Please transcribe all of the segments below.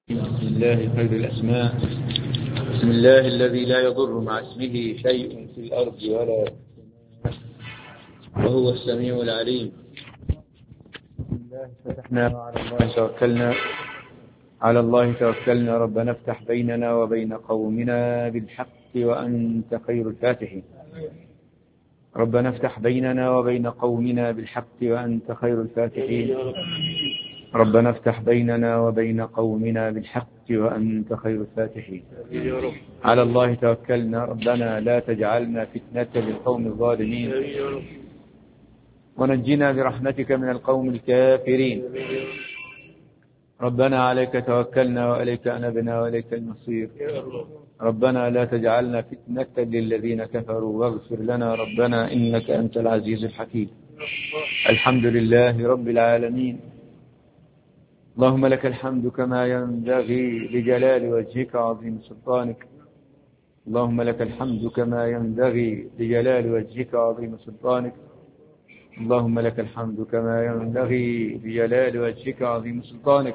بسم الله خير الأسماء. بسم الله الذي لا يضر مع اسمه شيء في الأرض ولا في السماء وهو السميع العليم. بسم الله فتحنا على الله توكلنا ربنا افتح بيننا وبين قومنا بالحق وأنت خير الفاتحين. ربنا افتح بيننا وبين قومنا بالحق وأنت خير الفاتحين. ربنا افتح بيننا وبين قومنا بالحق وأنت خير الفاتحين. على الله توكلنا ربنا لا تجعلنا فتنة للقوم الظالمين ونجنا برحمتك من القوم الكافرين. ربنا عليك توكلنا وإليك أنبنا وإليك المصير. ربنا لا تجعلنا فتنة للذين كفروا واغفر لنا ربنا إنك أنت العزيز الحكيم. الحمد لله رب العالمين. اللهم لك الحمد كما ينبغي لجلال وجهك وعظيم سلطانك. اللهم لك الحمد كما ينبغي لجلال وجهك وعظيم سلطانك. اللهم لك الحمد كما ينبغي لجلال وجهك وعظيم سلطانك.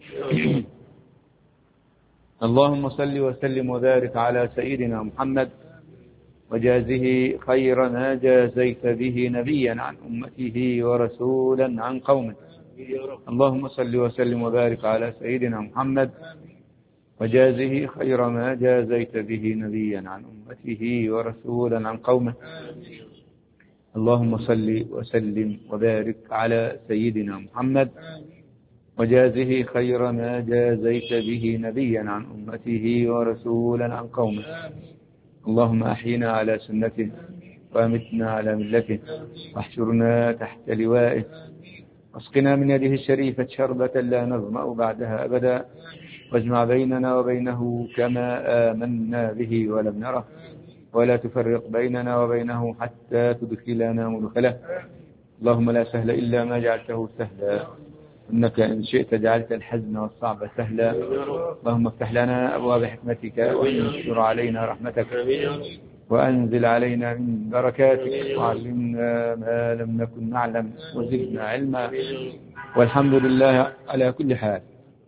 اللهم صل وسلم وبارك على سيدنا محمد وجازه خير ما جازيت به نبيا عن أمته ورسولا عن قومه. اللهم صل وسلم وبارك على سيدنا محمد وجازه خير ما جازيت به نبيا عن أمته ورسولا عن قومه. اللهم صل وسلم وبارك على سيدنا محمد وجازه خير ما جازيت به نبيا عن أمته ورسولا عن قومه. اللهم أحينا على سنته وأمتنا على ملته واحشرنا تحت لوائه واسقنا من يده الشريفة شربة لا نظمأ بعدها أبدا واجمع بيننا وبينه كما آمنا به ولم نره ولا تفرق بيننا وبينه حتى تدخلنا مدخله. اللهم لا سهل إلا ما جعلته سهلا إنك إن شئت جعلت الحزن والصعب سهلا. اللهم افتح لنا أبواب حكمتك وانشر علينا رحمتك وأنزل علينا من بركاتك وعلمنا ما لم نكن نعلم وزدنا علما. والحمد لله على كل حال.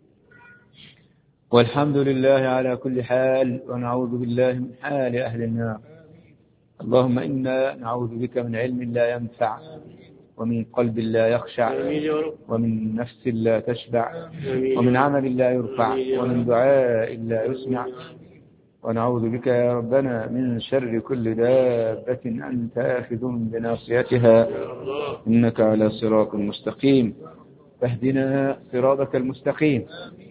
والحمد لله على كل حال ونعوذ بالله من حال أهل النار. اللهم إنا نعوذ بك من علم لا ينفع ومن قلب لا يخشع ومن نفس لا تشبع ومن عمل لا يرفع ومن دعاء لا يسمع. ونعوذ بك يا ربنا من شر كل دابة أنت آخذ بناصيتها إنك على صراط مستقيم. فاهدنا صراطك المستقيم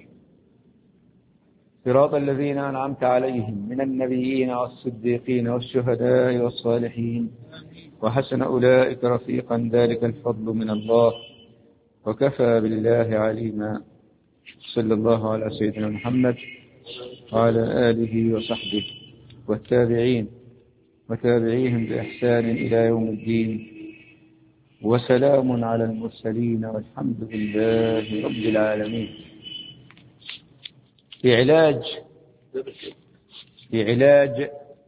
صراط الذين أنعمت عليهم من النبيين والصديقين والشهداء والصالحين وحسن أولئك رفيقا ذلك الفضل من الله وكفى بالله عليما. صلى الله على سيدنا محمد وعلى آله وصحبه والتابعين وتابعيهم بإحسان إلى يوم الدين وسلام على المرسلين والحمد لله رب العالمين. في علاج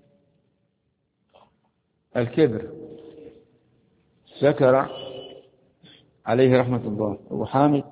الكبر ذكر عليه رحمة الله أبو حامد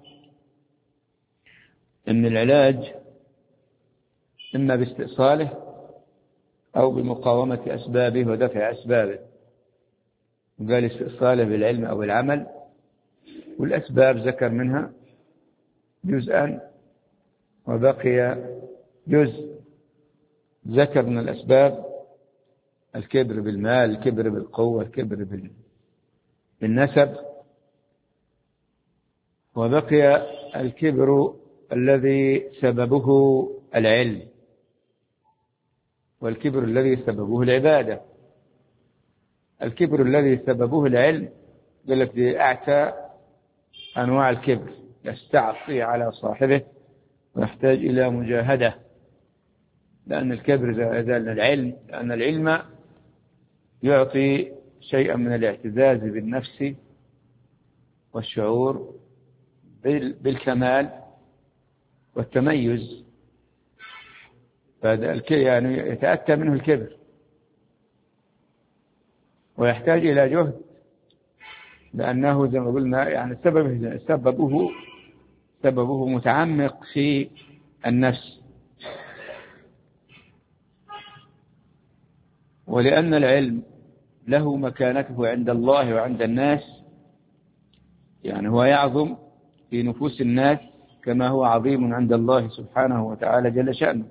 أن العلاج إما باستئصاله أو بمقاومة أسبابه ودفع أسبابه. وقال استئصاله بالعلم أو العمل. والأسباب ذكر منها جزءا وبقي جزء. ذكر من الأسباب الكبر بالمال، الكبر بالقوة، الكبر بالنسب. وبقي الكبر الذي سببه العلم والكبر الذي سببه العبادة. الكبر الذي سببه العلم قال لك دي أعتى أنواع الكبر، يستعصي على صاحبه ويحتاج إلى مجاهدة. لأن الكبر لأن العلم يعطي شيئا من الاعتزاز بالنفس والشعور بالكمال والتميز. فهذا يعني يتأتى منه الكبر ويحتاج إلى جهد، لأنه زي ما قلنا يعني سببه متعمق في النفس. ولأن العلم له مكانته عند الله وعند الناس، يعني هو يعظم في نفوس الناس كما هو عظيم عند الله سبحانه وتعالى جل شأنه.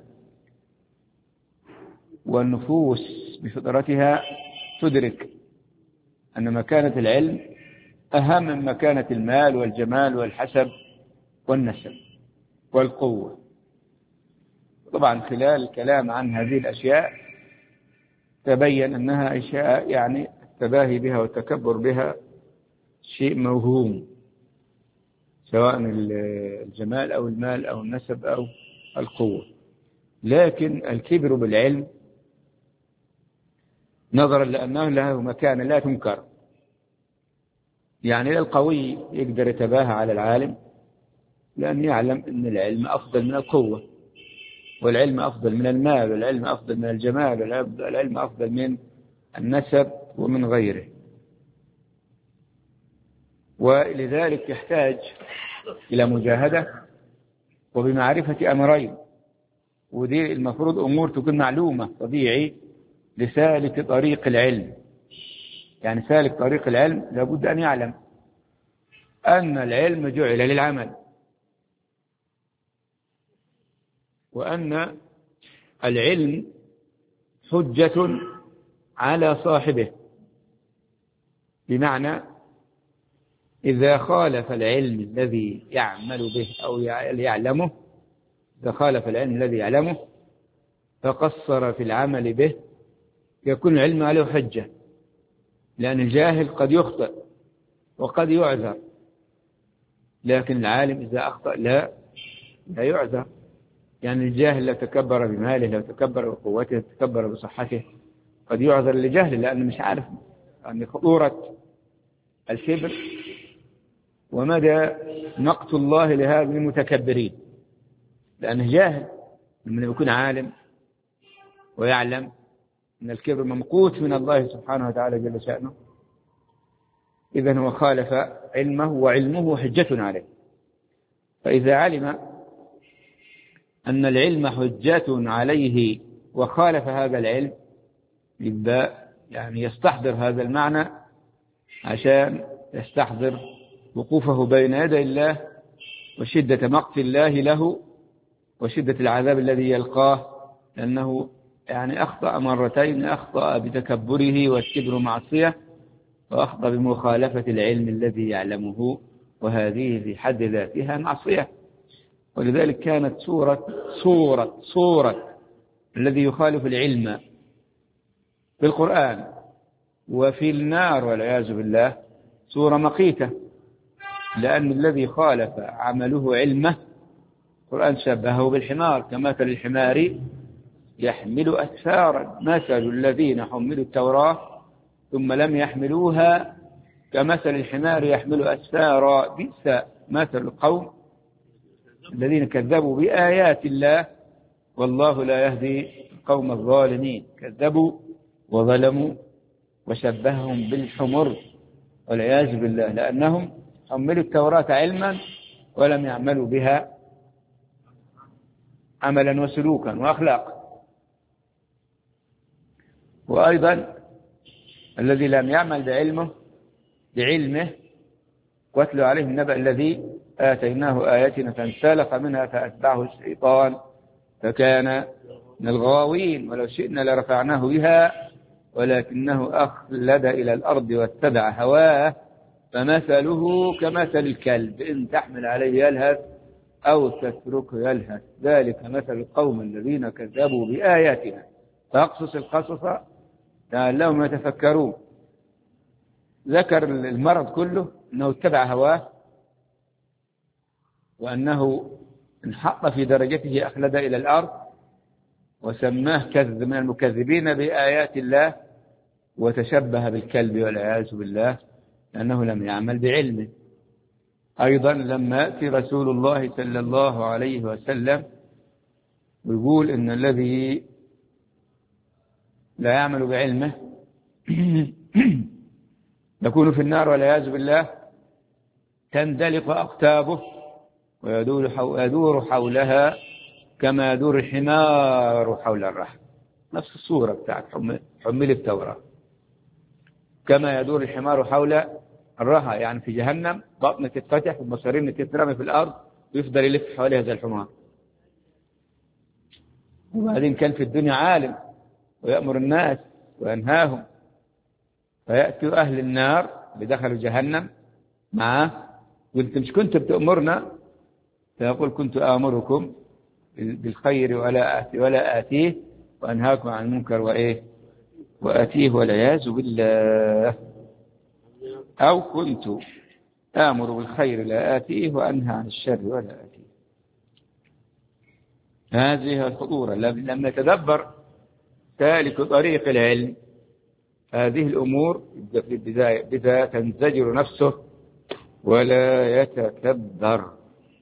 والنفوس بفطرتها تدرك أن مكانة العلم أهم من مكانة المال والجمال والحسب والنسب والقوة. طبعا خلال الكلام عن هذه الأشياء تبين أنها أشياء يعني التباهي بها والتكبر بها شيء موهوم، سواء الجمال أو المال أو النسب أو القوة. لكن الكبر بالعلم نظرا لأنه له مكانة لا تنكر، يعني القوي يقدر يتباهى على العالم لأن يعلم أن العلم أفضل من القوة، والعلم أفضل من المال، والعلم أفضل من الجمال، والعلم أفضل من النسب ومن غيره. ولذلك يحتاج إلى مجاهدة وبمعرفة أمرين، ودي المفروض أمور تكون معلومة طبيعي لسالك طريق العلم. يعني سالك طريق العلم لابد أن يعلم أن العلم جعل للعمل، وأن العلم حجة على صاحبه، بمعنى إذا خالف العلم الذي يعمل به أو يعلمه، إذا خالف العلم الذي يعلمه فقصر في العمل به يكون العلم عليه حجة، لأن الجاهل قد يخطئ وقد يعذر، لكن العالم إذا أخطأ لا يعذر. يعني الجاهل لو تكبر بماله، لو تكبر بقوته، لو تكبر بصحته قد يعذر لجهله، لأنه مش عارف أن خطورة الكبر ومدى مقت الله لهذه المتكبرين، لأنه جاهل. لما يكون عالم ويعلم أن الكبر ممقوت من الله سبحانه وتعالى جل شأنه، إذن هو خالف علمه وعلمه حجة عليه. فإذا علم أن العلم حجة عليه وخالف هذا العلم، يبقى يعني يستحضر هذا المعنى عشان يستحضر وقوفه بين يدي الله وشدة مقت الله له وشدة العذاب الذي يلقاه، لأنه يعني أخطأ مرتين، أخطأ بتكبره والكبر معصية، وأخطأ بمخالفة العلم الذي يعلمه، وهذه في حد ذاتها معصية. ولذلك كانت صورة الذي يخالف العلم في القرآن وفي النار والعياذ بالله صورة مقيتة، لأن الذي خالف عمله علمه القرآن شبهه بالحمار، كمثل الحمار يحمل أسفارا، مثل الذين حملوا التوراة ثم لم يحملوها كمثل الحمار يحمل أسفارا، بئس مثل القوم الذين كذبوا بآيات الله والله لا يهدي القوم الظالمين. كذبوا وظلموا وشبههم بالحمر والعياذ بالله، لأنهم حملوا التوراة علما ولم يعملوا بها عملا وسلوكا وأخلاقا. وأيضا الذي لم يعمل بعلمه واتلو عليه النبأ الذي آتيناه آياتنا فانسلخ منها فأتبعه الشيطان فكان من الغاوين، ولو شئنا لرفعناه بها ولكنه أخلد إلى الأرض واتبع هواه فمثله كمثل الكلب إن تحمل عليه يلهث أو تتركه يلهث، ذلك مثل القوم الذين كذبوا بآياتنا فاقصص القصص لعلهم يتفكرون. ذكر المرض كله أنه اتبع هواه، وأنه انحط في درجته أخلد إلى الأرض، وسماه كذب من المكذبين بآيات الله، وتشبه بالكلب والعياذ بالله لأنه لم يعمل بعلمه. أيضا لما يأتي رسول الله صلى الله عليه وسلم ويقول إن الذي لا يعمل بعلمه يكون في النار والعياذ بالله، تندلق أقتابه ويدور حولها كما يدور الحمار حول الرحل، نفس الصورة بتاعت حمل التوراة. كما يدور الحمار حول الرحى، يعني في جهنم بطن تتفتح والمصارين تترمي في الأرض ويفضل يلف حواليها زي الحمار. وبعدين كان في الدنيا عالم ويأمر الناس وينهاهم، فيأتي أهل النار بدخلوا جهنم معه، قلت مش كنت بتأمرنا؟ فيقول كنت آمركم بالخير ولا آتيه وأنهاكم عن المنكر وآتيه والعياذ بالله. أو كنت آمر بالخير لا آتيه وأنهى عن الشر ولا آتيه. هذه الخطورة. لما يتدبر سالك طريق العلم هذه الأمور بذا تنزجر نفسه ولا يتكبر.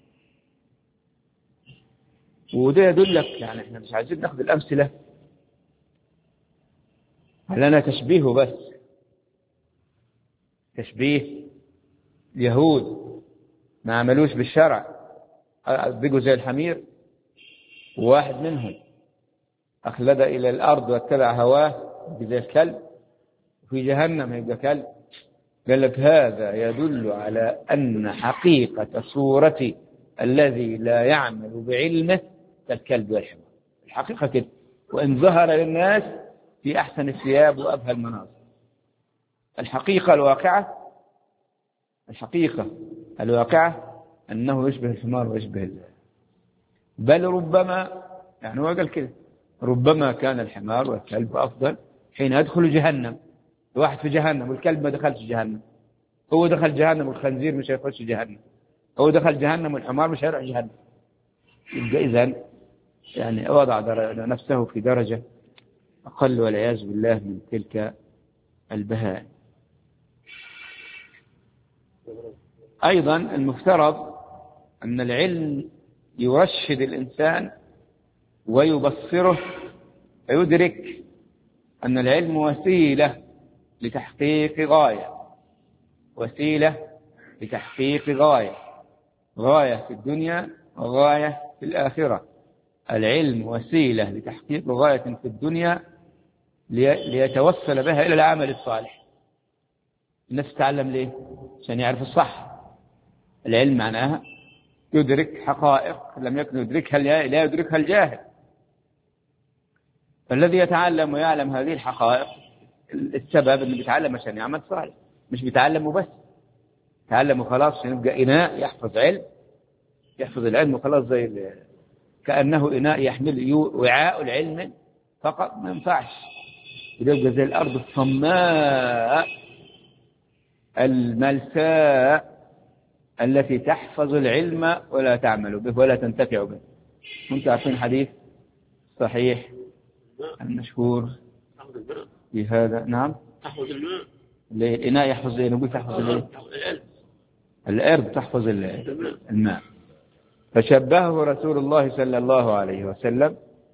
وده يدلك، يعني احنا مش عايزين ناخذ الأمثلة لنا تشبيه بس، تشبيه اليهود ما عملوش بالشرع، بقوا زي الحمير. وواحد منهم أخلد إلى الأرض واتبع هواه زي الكلب، وفي جهنم يبقى كلب. قال لك هذا يدل على أن حقيقة صورة الذي لا يعمل بعلمه كالكلب والحمار. الحقيقة كده، وإن ظهر للناس في أحسن الثياب وأبهى المناظر. الحقيقة الواقعة أنه يشبه الحمار ويشبه الله. بل ربما، يعني هو قال كده، ربما كان الحمار والكلب أفضل حين يدخل جهنم. واحد في جهنم والكلب ما دخلش جهنم، هو دخل جهنم والخنزير مش هيخش جهنم، هو دخل جهنم والحمار مش هيروح جهنم. يبقى إذن يعني وضع نفسه في درجة أقل والعياذ بالله من تلك البهائم. أيضا المفترض أن العلم يرشد الإنسان ويبصره، فيدرك أن العلم وسيلة لتحقيق غاية، وسيلة لتحقيق غاية في الدنيا وغاية في الآخرة. العلم وسيلة لتحقيق غاية في الدنيا ليتوصل بها إلى العمل الصالح. الناس تتعلم ليه؟ عشان يعرف الصح. العلم معناها يدرك حقائق لم يكن يدركها لا يدركها الجاهل. فالذي يتعلم ويعلم هذه الحقائق السبب انه بيتعلم عشان يعمل صالح، مش بيتعلم وبس. يتعلم وخلاص عشان يبقى إناء يحفظ العلم وخلاص، زي كأنه إناء يحمل وعاء العلم فقط، ما ينفعش. يبقى زي الأرض الصماء الملساء التي تحفظ العلم ولا تعمل به ولا تنتفع به. كنت عارفين حديث صحيح المشهور في هذا؟ نعم، تحفظ الماء. الإناء يحفظ ايه؟ نقول تحفظ الأرض تحفظ الماء. فشبهه رسول الله صلى الله عليه وسلم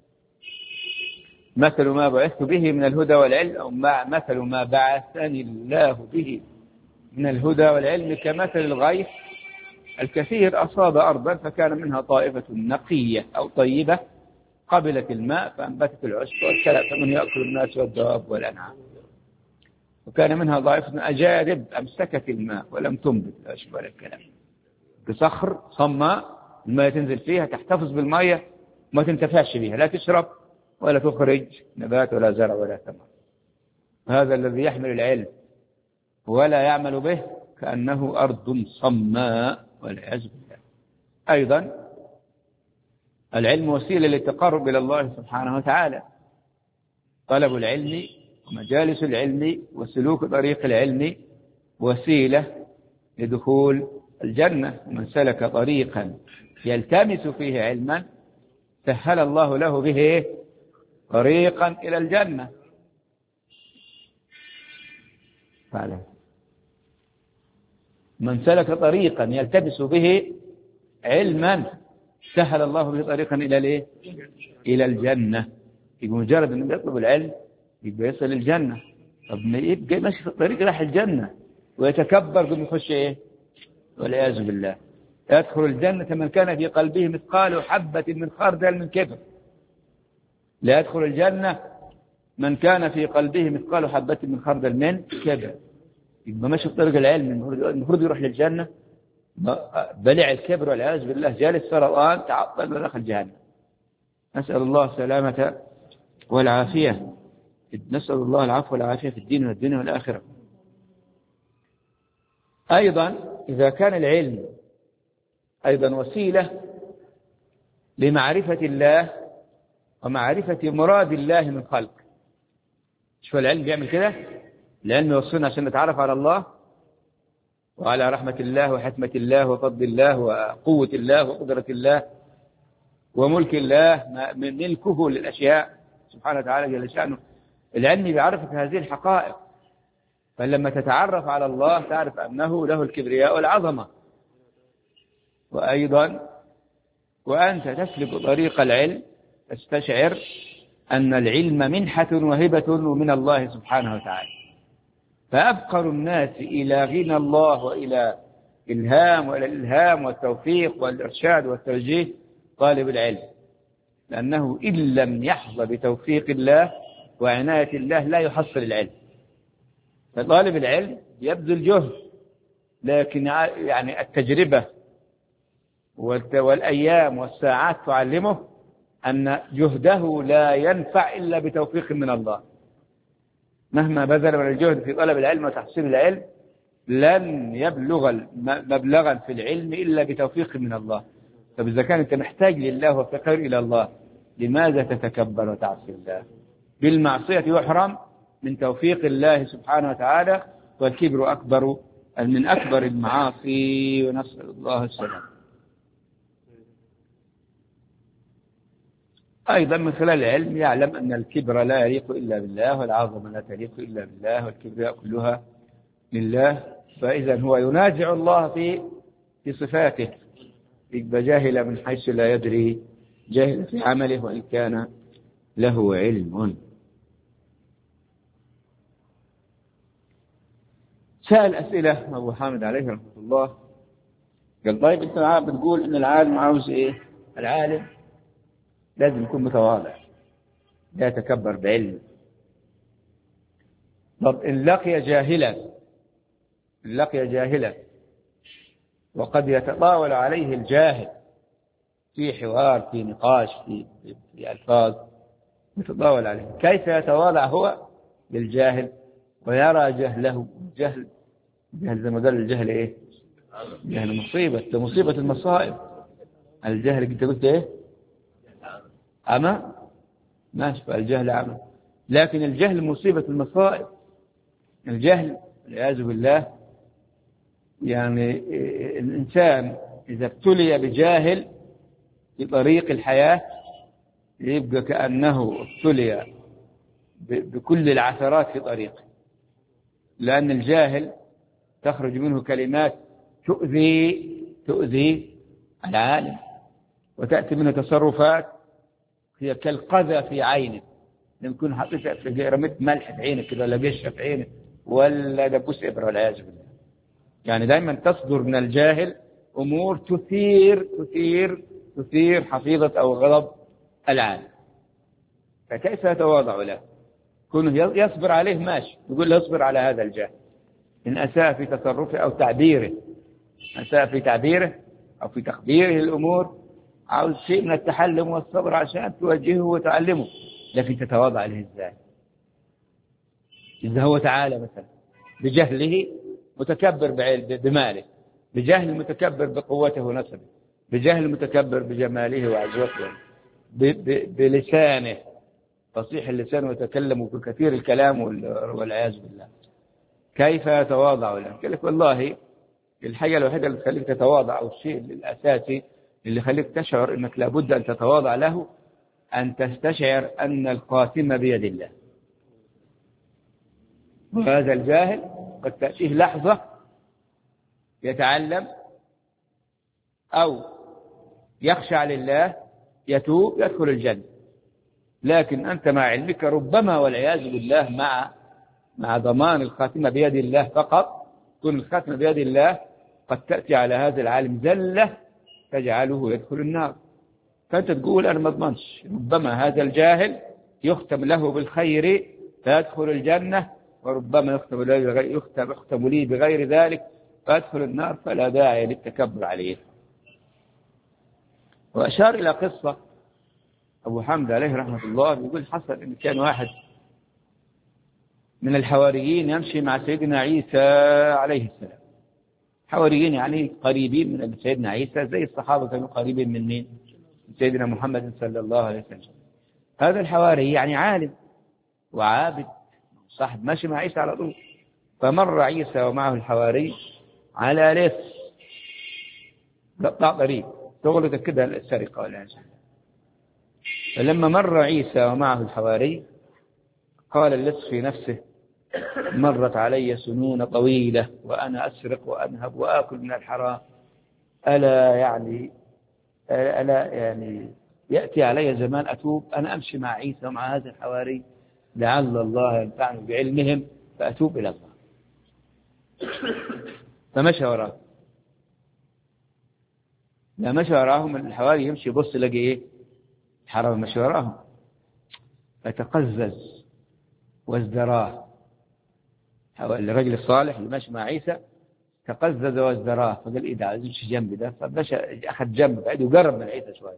مثل ما بعثت به من الهدى والعلم، أو مثل ما بعثني الله به من الهدى والعلم كمثل الغيث الكثير أصاب أرضا فكان منها طائفة نقية أو طيبة قبلت الماء فأنبتت العشب والكلى فمن يأكل الناس والدواب والأنعام، وكان منها طائفة أجارب أمسكت الماء ولم تنبت العشب ولا الكلى. بصخر صماء الماء تنزل فيها تحتفظ بالماء ما تنتفعش بها، لا تشرب ولا تخرج نبات ولا زرع ولا ثمر. هذا الذي يحمل العلم ولا يعمل به كأنه أرض صماء والعياذ بالله. أيضا العلم وسيلة للتقرب إلى الله سبحانه وتعالى. طلب العلم ومجالس العلم وسلوك طريق العلم وسيلة لدخول الجنة. ومن سلك طريقا يلتمس فيه علما سهل الله له به طريقا إلى الجنة. فعلا من سلك طريقا يلتمس به علما سهل الله به طريقا إلى الجنة. يبقى مجرد أنه يطلب العلم يبقى يصل الجنة. طب يبقى ماشي في الطريق راح الجنة ويتكبر قبل يخش والعياذ بالله. يدخل الجنة من كان في قلبه مثقال حبة من خردل من كبر. لا يدخل الجنة من كان في قلبه مثقال حبة من خردل من كبر. يبقى ماشي في طريق العلم، المفروض يروح للجنة، بلع الكبر والعياذ بالله، جالس سرطان تعطل ودخل جهنم. نسأل الله السلامة والعافية، نسأل الله العفو والعافية في الدين والدنيا والآخرة. أيضا إذا كان العلم أيضا وسيلة لمعرفة الله ومعرفة مراد الله من خلق. شو العلم بيعمل كده؟ العلم يوصلنا عشان نتعرف على الله وعلى رحمة الله وحكمة الله وفضل الله وقوة الله وقدرة الله وملك الله، من ملكه للأشياء سبحانه وتعالى جل شأنه. العلم بيعرفك هذه الحقائق، فلما تتعرف على الله تعرف أنه له الكبرياء والعظمة. وأيضا وأنت تسلك طريق العلم تستشعر أن العلم منحة وهبة من الله سبحانه وتعالى. فأفقر الناس إلى غنى الله وإلى الإلهام والتوفيق والإرشاد والتوجيه طالب العلم، لأنه إن لم يحظى بتوفيق الله وعناية الله لا يحصل العلم. فطالب العلم يبذل جهد، لكن يعني التجربة والأيام والساعات تعلمه أن جهده لا ينفع إلا بتوفيق من الله. مهما بذل من الجهد في طلب العلم وتحصيل العلم لن يبلغ مبلغا في العلم إلا بتوفيق من الله. طب إذا كان أنت محتاج لله وفقير إلى الله، لماذا تتكبر وتعصي الله؟ بالمعصية يحرم من توفيق الله سبحانه وتعالى، والكبر أكبر من أكبر المعاصي، ونسأل الله السلام. أيضا من خلال العلم يعلم أن الكبر لا يليق إلا بالله، والعظمة لا تليق إلا بالله، والكبرياء كلها لله. فإذا هو ينازع الله في صفاته، يبقى جاهل من حيث لا يدري، جاهل في عمله وإن كان له علم. سأل أسئلة أبو حامد عليه رحمة الله، قال طيب أنت بتقول إن العالم عاوز إيه؟ العالم لازم يكون متواضع، لا يتكبر بعلم. طب إن لقي جاهلا وقد يتطاول عليه الجاهل في حوار، في نقاش، في ألفاظ، يتطاول عليه، كيف يتواضع هو للجاهل ويرى جهله؟ جهل زي ما قال الجهل إيه؟ جهل مصيبة المصائب. الجهل أنت قلت إيه؟ عمى؟ ماشي، الجهل عمى، لكن الجهل مصيبة المصائب. الجهل والعياذ بالله، يعني الإنسان إذا ابتلي بجاهل في طريق الحياة يبقى كأنه ابتلي بكل العثرات في طريقه، لأن الجاهل تخرج منه كلمات تؤذي العالم، وتأتي منه تصرفات هي كالقذى في عينه. لما يكون حطيتها في رميت ملح في عينك كده، ولا قشة في عينك، ولا دبوس إبرة والعياذ بالله. يعني دائما تصدر من الجاهل أمور تثير حفيظة أو غضب العالم. فكيف يتواضع له؟ كونه يصبر عليه ماشي، يقول له اصبر على هذا الجاهل إن أساء في تصرفه أو تعبيره، أو في تخبيره الأمور، عاوز شيء من التحلم والصبر عشان توجهه وتعلمه. لكن تتواضع له إزاي؟ إذا هو تعالى مثلا بجهله متكبر بماله، بجهل متكبر بقوته ونسبه، بجهل متكبر بجماله وعزوته، بلسانه فصيح اللسان ويتكلم بكثير الكلام والعياذ بالله، كيف يتواضع له؟ قال لك والله الحاجة الوحيدة اللي تخليك تتواضع، أو الشيء الأساسي اللي يخليك تشعر أنك لابد أن تتواضع له، أن تستشعر أن القاسم بيد الله. وهذا الجاهل قد تأتيه لحظة يتعلم أو يخشع لله، يتوب، يدخل الجنة. لكن أنت مع علمك ربما والعياذ بالله مع ضمان الخاتمة بيد الله فقط، تكون الخاتمة بيد الله قد تأتي على هذا العالم زلة تجعله يدخل النار، فأنت تقول أنا ما أضمنش، ربما هذا الجاهل يختم له بالخير فيدخل الجنة، وربما يختم لي بغير ذلك فيدخل النار، فلا داعي للتكبر عليه. وأشار إلى قصة أبو حمد عليه رحمة الله، يقول حصل إن كان واحد من الحواريين يمشي مع سيدنا عيسى عليه السلام. حواريين يعني قريبين من سيدنا عيسى، زي الصحابة كانوا قريبين من مين؟ من سيدنا محمد صلى الله عليه وسلم. هذا الحواري يعني عالم وعابد صاحب ماشي مع عيسى على طول، فمر عيسى ومعه الحواري على لص قطع طريق شغلته كده السرقة والعنف. فلما مر عيسى ومعه الحواري قال اللص في نفسه مرت علي سنون طويلة وأنا أسرق وأنهب وآكل من الحرام، ألا يعني يأتي علي زمان أتوب، أنا أمشي مع عيسى ومع هذا الحواري لعل الله ينفعني بعلمهم فأتوب إلى الله. فمشى وراه، لا مشى وراهم الحواري يمشي يبص لقي إيه؟ حرام. مشى وراهم فتقزز وازدراه. الرجل الصالح اللي ماشي مع عيسى تقزز وازدراه، فقال إيه ده عايز يمشي جنبي ده، فمشى أخذ جنب بعيد وقرب من عيسى شوية.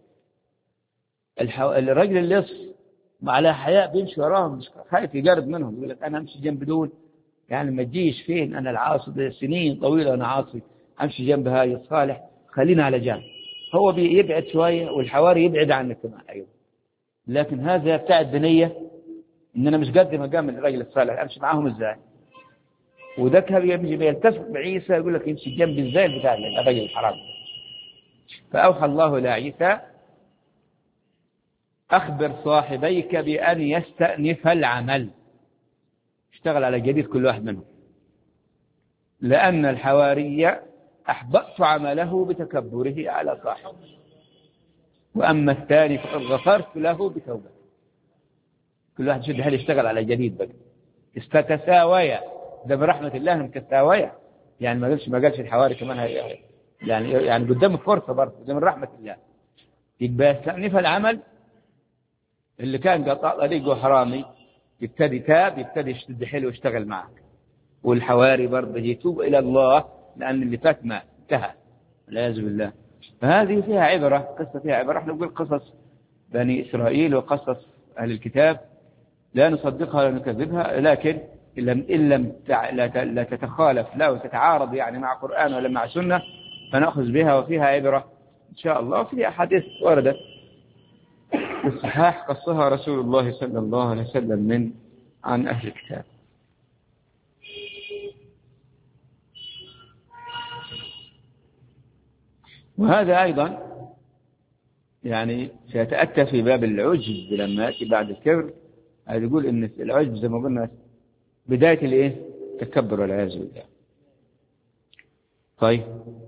الرجل اللص على حياء بيمشي وراهم، مش خايف يقرب منهم، يقول لك أنا أمشي جنب دول يعني ما تجيش فين، أنا العاصي سنين طويلة أنا عاصي، أمشي جنب هاي الصالح، خلينا على جنب. هو بيبعد شوية والحواري يبعد عنك كمان أيضا، لكن هذا يبتعد بنية إن أنا مش قد مقام الرجل الصالح، أمشي معاهم إزاي؟ وده كان يمشي بيلتفت بعيسى يقول لك يمشي جنبي إزاي بتاع الرجل الحرام. فأوحى الله إلى عيسى أخبر صاحبيك بأن يستأنف العمل، اشتغل على جديد كل واحد منهم، لأن الحواري أحبطت عمله بتكبره على صاحبه، وأما الثاني فقد غفرت له بتوبة. كل واحد شد حيل يشتغل على جديد بقى، استتساويا، ده برحمة الله انهم تساويا، يعني ما قالش الحواري كمان يعني قدام فرصة برضه، قدام رحمة الله. يبقى يستأنف العمل، اللي كان قطع طريقه حرامي يبتدي تاب، يبتدي يشد حيله ويشتغل معك، والحواري برضه يتوب إلى الله لأن اللي فات ما انتهى والعياذ بالله. فهذه فيها عبرة، قصة فيها عبرة. احنا نقول قصص بني إسرائيل وقصص أهل الكتاب لا نصدقها ولا نكذبها، لكن إن لم لا تتخالف لا وتتعارض يعني مع قرآن ولا مع سنة فنأخذ بها، وفيها عبرة إن شاء الله. وفي أحاديث وردت في الصحاح قصها رسول الله صلى الله عليه وسلم عن أهل الكتاب. وهذا أيضا يعني سيتأتى في باب العجب لما يأتي بعد الكبر. يقول إن العجب زي ما قلنا بداية الإيه؟ التكبر والعياذ بالله. طيب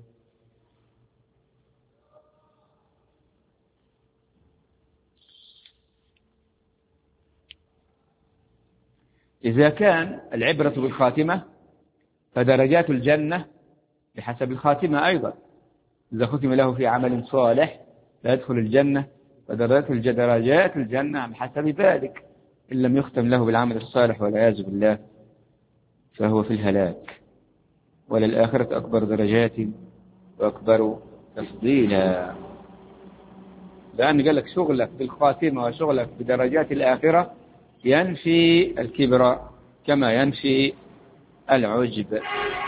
إذا كان العبرة بالخاتمة فدرجات الجنة بحسب الخاتمة أيضا، إذا ختم له في عمل صالح لا يدخل الجنة، فدرجات الجنة بحسب ذلك، إن لم يختم له بالعمل الصالح والعياذ بالله فهو في الهلاك. وللآخرة أكبر درجات وأكبر تفضيلا، لأن قال لك شغلك بالخاتمة وشغلك بدرجات الآخرة ينفي الكبر كما ينفي العجب.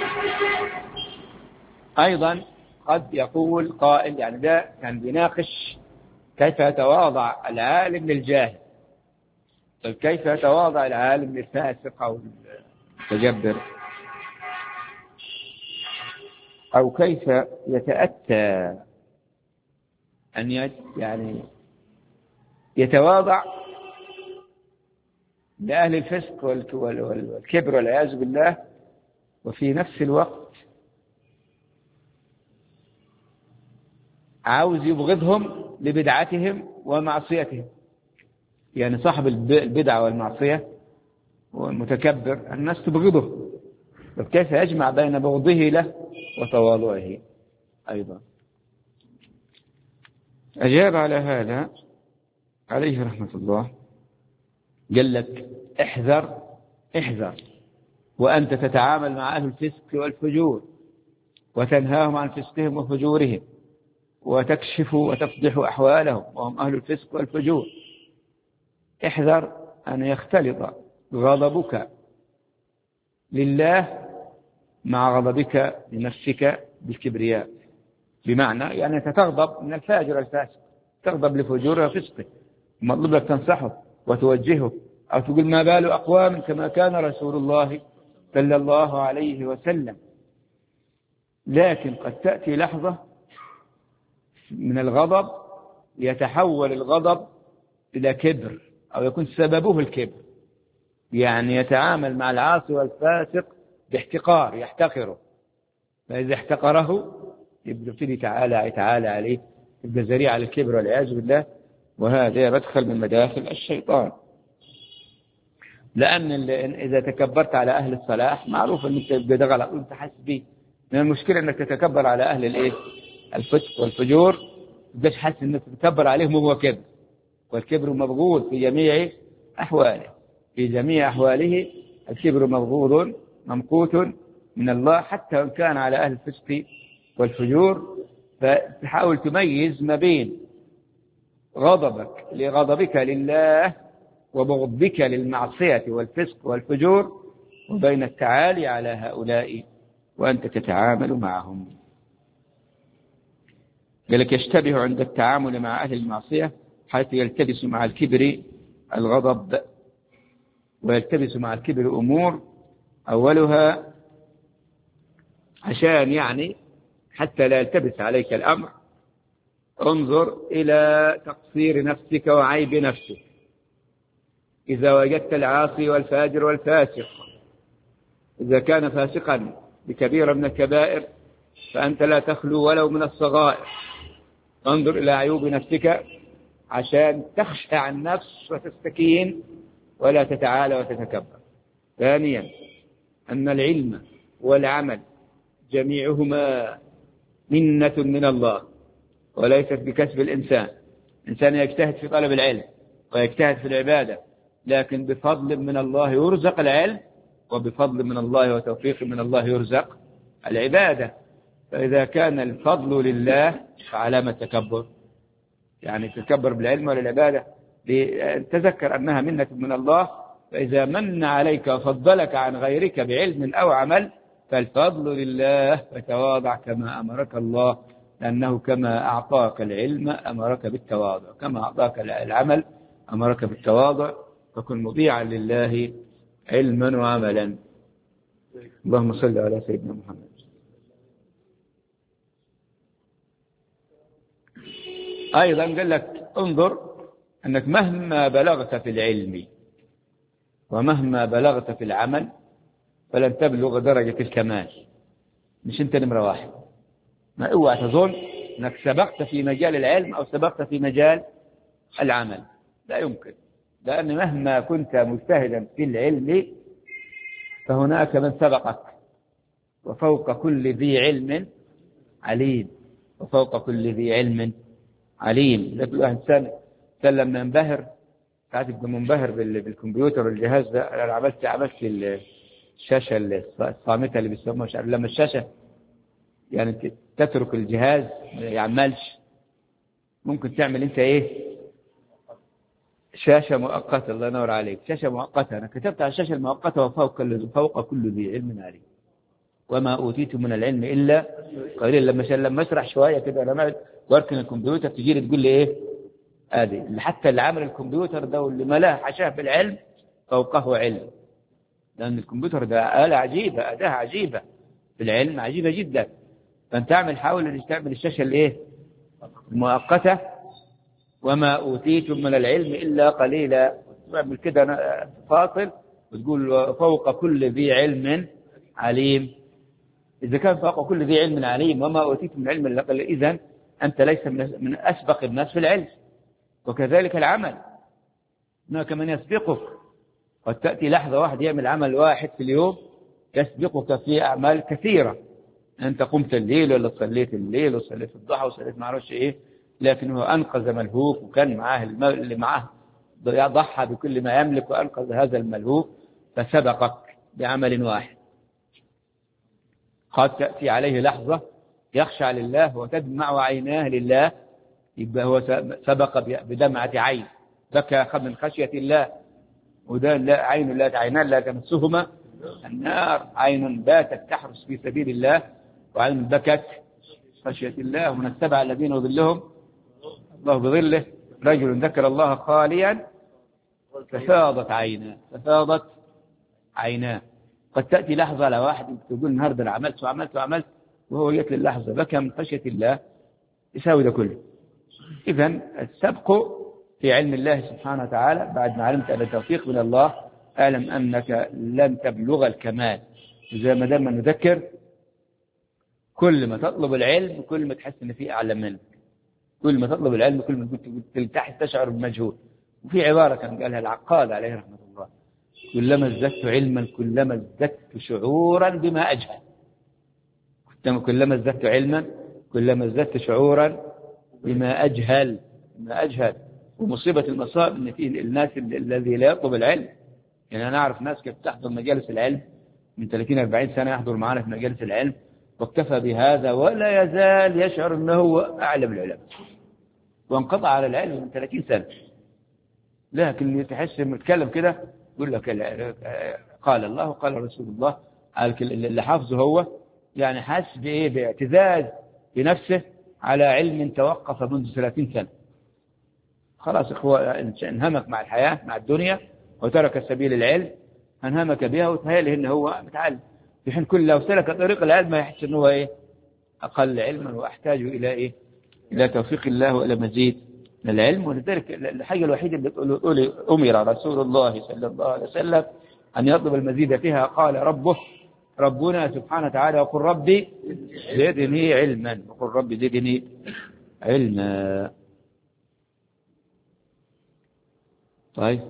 أيضا قد يقول قائل، يعني ده كان بيناقش كيف يتواضع العالم للجاهل، طيب كيف يتواضع العالم للفاسق أو المتجبر، أو كيف يتأتى أن يعني يتواضع لأهل الفسق والكبر والعياذ بالله، وفي نفس الوقت عاوز يبغضهم لبدعتهم ومعصيتهم. يعني صاحب البدعة والمعصية والمتكبر الناس تبغضه كيف يجمع بين بغضه له وتواضعه أيضا؟ أجاب على هذا عليه رحمة الله، قال لك احذر وأنت تتعامل مع أهل الفسق والفجور وتنهاهم عن فسقهم وفجورهم وتكشف وتفضح أحوالهم وهم أهل الفسق والفجور. احذر أن يختلط غضبك لله مع غضبك لنفسك بالكبرياء، بمعنى يعني أنت تغضب من الفاجر الفاسق، تغضب لفجوره وفسقه، مطلوب لك تنصحه وتوجهه، أو تقول ما بال أقوام كما كان رسول الله صلى الله عليه وسلم. لكن قد تأتي لحظة من الغضب يتحول الغضب إلى كبر، أو يكون سببه الكبر، يعني يتعامل مع العاصي والفاسق باحتقار، يحتقره، فإذا احتقره يبتدي تعالى عليه، يبقى ذريعة على الكبر والعياذ بالله، وهذا مدخل من مداخل الشيطان. لأن إذا تكبرت على أهل الصلاح معروف أنك تبقى ده غلط وأنت حاسس به. من المشكلة أنك تتكبر على أهل الفسق والفجور، تبقاش حاسس أنك تتكبر عليهم، وهو كبر، والكبر مبغوض في جميع أحواله، في جميع أحواله الكبر مبغوض ممقوت من الله، حتى وإن كان على أهل الفسق والفجور. فتحاول تميز ما بين غضبك لله وبغضك للمعصية والفسق والفجور، وبين التعالي على هؤلاء وأنت تتعامل معهم. قالك يشتبه عند التعامل مع أهل المعصية حيث يلتبس مع الكبر الغضب، ويلتبس مع الكبر أمور. أولها عشان يعني حتى لا يلتبس عليك الأمر، انظر إلى تقصير نفسك وعيب نفسك. إذا وجدت العاصي والفاجر والفاسق، إذا كان فاسقا بكبيرة من الكبائر فأنت لا تخلو ولو من الصغائر. انظر إلى عيوب نفسك عشان تخشى عن النفس وتستكين ولا تتعالى وتتكبر. ثانيا أن العلم والعمل جميعهما منة من الله وليست بكسب الإنسان. الإنسان يجتهد في طلب العلم ويجتهد في العبادة، لكن بفضل من الله يرزق العلم، وبفضل من الله وتوفيق من الله يرزق العبادة. فإذا كان الفضل لله فعلامة التكبر، يعني تتكبر بالعلم والعبادة، تذكر أنها منة من الله. فإذا من عليك وفضلك عن غيرك بعلم أو عمل فالفضل لله، فتواضع كما أمرك الله، لأنه كما أعطاك العلم أمرك بالتواضع، كما أعطاك العمل أمرك بالتواضع، فكن مطيعا لله علما وعملا. اللهم صل على سيدنا محمد. أيضا قال لك انظر أنك مهما بلغت في العلم ومهما بلغت في العمل فلن تبلغ درجة الكمال. مش أنت نمرة واحد، ما اوعى تظن أنك سبقت في مجال العلم أو سبقت في مجال العمل، لا يمكن. لأن مهما كنت مجتهدا في العلم فهناك من سبقك، وفوق كل ذي علم عليم، وفوق كل ذي علم عليم. لكن الإنسان لما ينبهر، ساعات يبقى منبهر بالكمبيوتر والجهاز ده. أنا عملت الشاشة الصامتة اللي بيسموها، لما الشاشة يعني تترك الجهاز ما يعملش، ممكن تعمل انت ايه؟ شاشة مؤقتة. الله ينور عليك، شاشة مؤقتة. أنا كتبت على الشاشة المؤقتة وفوق كل ذي علم عليم وما أوتيت من العلم إلا قليلا. لما أشرح شوية كده أنا واركن الكمبيوتر تجي لي تقول لي إيه هذه؟ حتى اللي عمل الكمبيوتر ده واللي ملاه حشاه بالعلم فوقه علم، لأن الكمبيوتر ده آلة عجيبة، أداة عجيبة في العلم، عجيبة جدا. فأنت حاول أن تعمل الشاشة الإيه المؤقتة، وما أوتيتم من العلم إلا قليلا، تعمل كده فاصل وتقول فوق كل ذي علم عليم. إذا كان فوق كل ذي علم عليم وما أوتيتم من العلم إلا قليلا، إذن أنت ليس من أسبق الناس في العلم. وكذلك العمل، هناك من يسبقك. قد تأتي لحظة واحد يعمل عمل واحد في اليوم يسبقك في أعمال كثيرة. أنت قمت الليل ولا صليت الليل وصليت الضحى وصليت ما أعرفش إيه، لكنه أنقذ ملهوف وكان معاه اللي معاه ضحى بكل ما يملك وأنقذ هذا الملهوف فسبقك بعمل واحد. قد تأتي عليه لحظة يخشع لله وتدمع عيناه لله، يبقى هو سبق بدمعة عين، بكى من خشية الله، وده لا عين عينان لا تمسهما النار، عين باتت تحرس في سبيل الله وعين بكت خشية الله. ومن السبع الذين يظلهم الله بظله رجل ذكر الله خاليا ففاضت عيناه. قد تأتي لحظة على واحد تقول النهارده أنا عملت وهو جت اللحظة بكى من خشية الله، يساوي ده كله. إذن السبق في علم الله سبحانه وتعالى بعد ما علمت أن التوفيق من الله، أعلم أنك لن تبلغ الكمال. زي ما دام نذكر، كل ما تطلب العلم كل ما تحس أن فيه أعلم منك، كل ما تطلب العلم كل ما تلتحس تشعر بالمجهود. وفي عبارة كان قالها العقاد عليه رحمة الله: كلما ازددت علما كلما ازددت شعورا بما أجهل. كلما ازددت علما كلما ازددت شعورا بما أجهل. ومصيبة المصائب أن في الناس الذي لا يطلب العلم. يعني أنا أعرف ناس كيف تحضر مجالس العلم من 30-40 سنة يحضر معنا في مجالس العلم واكتفى بهذا ولا يزال يشعر أنه هو أعلم العلماء، وانقطع على العلم من 30 سنة. لكن تحس متكلم كده يقول لك قال الله وقال رسول الله، اللي حافظه هو يعني حاسس بإيه؟ باعتزاز بنفسه على علم توقف منذ 30 سنة. خلاص انهمك مع الحياة مع الدنيا وترك سبيل العلم، انهمك بها وتهيأ انه هو متعلم، في حين كل لو سلك طريق العلم ما يحس انه هو ايه؟ اقل علما واحتاج الى ايه؟ الى توفيق الله والى مزيد من العلم. ولذلك الحاجة الوحيدة اللي امر رسول الله صلى الله عليه وسلم ان يطلب المزيد فيها قال ربنا سبحانه وتعالى: وقل ربي زدني علما، وقل ربي زدني علما. طيب،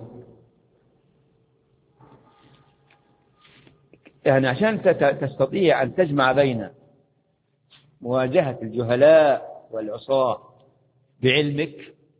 يعني عشان تستطيع أن تجمع بين مواجهة الجهلاء والعصاة بعلمك،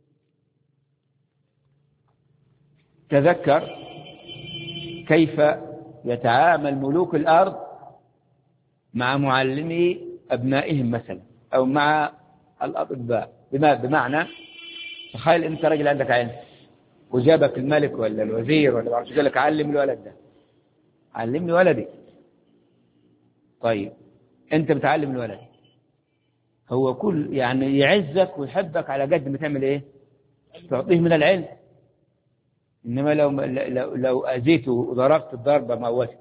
تذكر كيف يتعامل ملوك الأرض مع معلمي أبنائهم مثلا، أو مع الأطباء. بمعنى تخيل أنت رجل عندك علم وجابك الملك ولا الوزير ولا بعض قال لك علم الولد ده، علمني ولدي. طيب أنت بتعلم الولد، هو كل يعني يعزك ويحبك على قد ما تعمل إيه؟ تعطيه من العلم. إنما لو أذيته وضربت الضربة موته،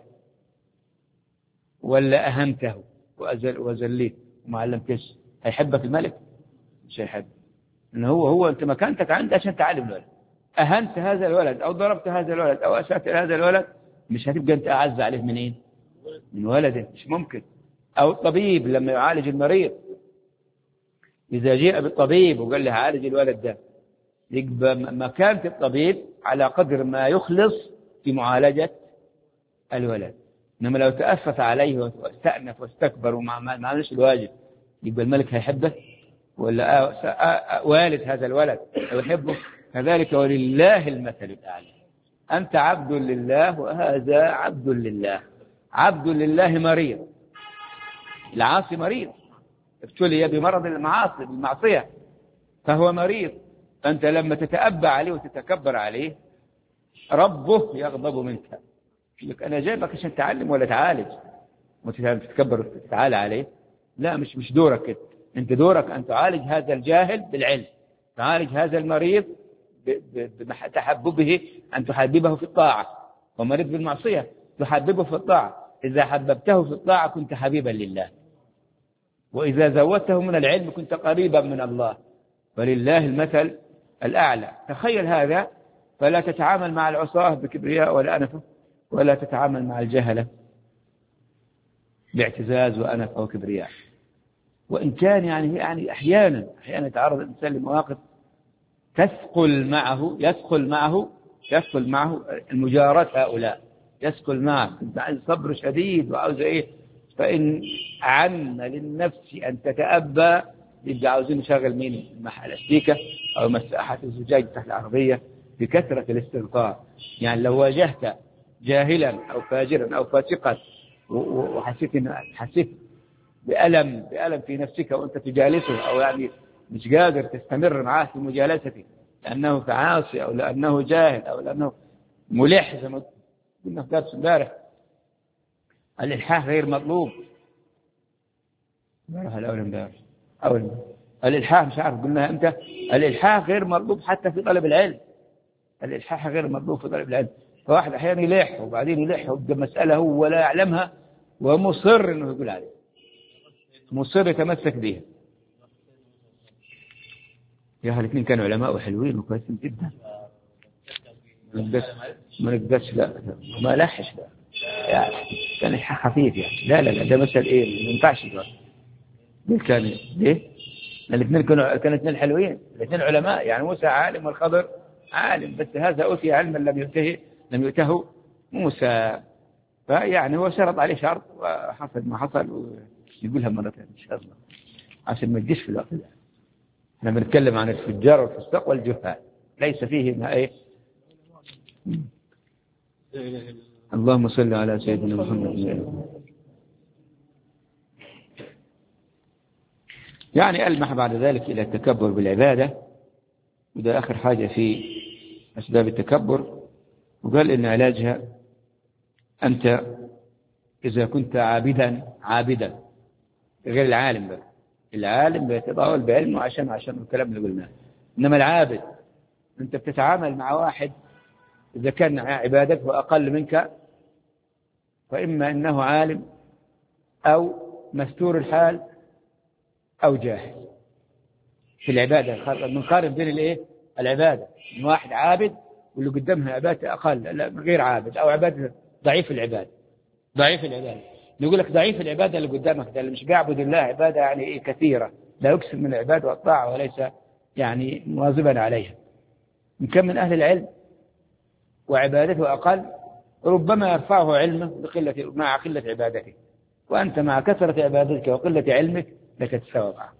ولا أهنته وذليت وما علمتش، هيحبك الملك؟ مش هيحب. إن هو أنت مكانتك عنده عشان تعلم الولد. أهنت هذا الولد أو ضربت هذا الولد أو أسأت هذا الولد، مش هتبقى أنت أعز عليه منين؟ من ولده، مش ممكن. أو الطبيب لما يعالج المريض، إذا جاء بالطبيب وقال له عالج الولد ده، يبقى مكانة الطبيب على قدر ما يخلص في معالجة الولد. إنما لو تأفف عليه واستأنف واستكبر وما عملش الواجب، يبقى الملك هيحبه؟ ولا والد هذا الولد يحبه؟ كذلك ولله المثل الأعلى. أنت عبد لله وهذا عبد لله. عبد لله مريض، العاصي مريض، ابتلي بمرض المعصية فهو مريض. فأنت لما تتأبى عليه وتتكبر عليه ربه يغضب منك، لك أنا جايبك عشان تعلم ولا تعالج، وتتكبر وتتعالى عليه. لا، مش دورك كده. أنت دورك أن تعالج هذا الجاهل بالعلم، تعالج هذا المريض بتحببه، أن تحببه في الطاعة. ومريض بالمعصية تحببه في الطاعة. إذا حببته في الطاعة كنت حبيبا لله، وإذا زودته من العلم كنت قريبا من الله. ولله المثل الأعلى. تخيل هذا، فلا تتعامل مع العصاة بكبرياء ولا أنفة، ولا تتعامل مع الجهلة باعتزاز وأنفة وكبرياء. وإن كان يعني أحيانا يتعرض الإنسان لمواقف يثقل معه المجاراة هؤلاء، يسكل معك، أنت عايز صبر شديد وعاوز إيه، فإن عن للنفس أن تتأبى يبقى عاوزين نشغل مين، الأستيكة أو مساحة الزجاج تحت العربية بكثرة الاستغفار. يعني لو واجهت جاهلا أو فاجرا أو فاسقا حسيت بألم في نفسك وأنت تجالسه، أو يعني مش قادر تستمر معاه في مجالسته لأنه عاصي أو لأنه جاهل أو لأنه ملح، زي ما قلنا في درس امبارح الإلحاح غير مطلوب. الإلحاح مش عارف قلنا أنت، الإلحاح غير مطلوب حتى في طلب العلم. الإلحاح غير مطلوب في طلب العلم. فواحد أحيانا يلح وبعدين يلح بمسألة هو ولا يعلمها ومصر إنه يقول عليه، مصر يتمسك بها. يا الاثنين كانوا علماء وحلوين وكويسين جدا. ما نقدرش لا ما لحش لا يعني كان خفيف يعني. لا ده مثل ايه ما ينفعش دول كان ليه الاثنين كانوا اثنين حلوين، الاثنين علماء. يعني موسى عالم والخضر عالم، بس هذا أوتي علما لم يؤته موسى. فيعني هو شرط عليه شرط وحصل ما حصل، ويقولها مرتين إن شاء الله عشان ما تجيش في الوقت ده. احنا بنتكلم عن الفجار والفساق والجهال، ليس فيه ما ايه. اللهم صل على سيدنا محمد. يعني ألمح بعد ذلك إلى التكبر بالعبادة، وده آخر حاجة في أسباب التكبر. وقال إن علاجها أنت إذا كنت عابدا غير العالم بقى. العالم بيتطاول بعلمه عشان الكلام اللي قلناه، إنما العابد أنت بتتعامل مع واحد إذا كان عبادته أقل منك، فإما إنه عالم أو مستور الحال أو جاهل في العبادة. بنقارن بين الإيه العبادة، من واحد عابد واللي قدامها عبادة أقل غير عابد، أو عبادة ضعيف العبادة. نقول لك ضعيف العبادة اللي قدامك ده، اللي مش بيعبد الله عبادة يعني إيه كثيرة، لا يكسب من العبادة والطاعة وليس يعني مواظبا عليها. إن كان من أهل العلم وعبادته أقل، ربما يرفعه علمه مع قلة عبادته، وأنت مع كثرة عبادتك وقلة علمك لك تساوي معه.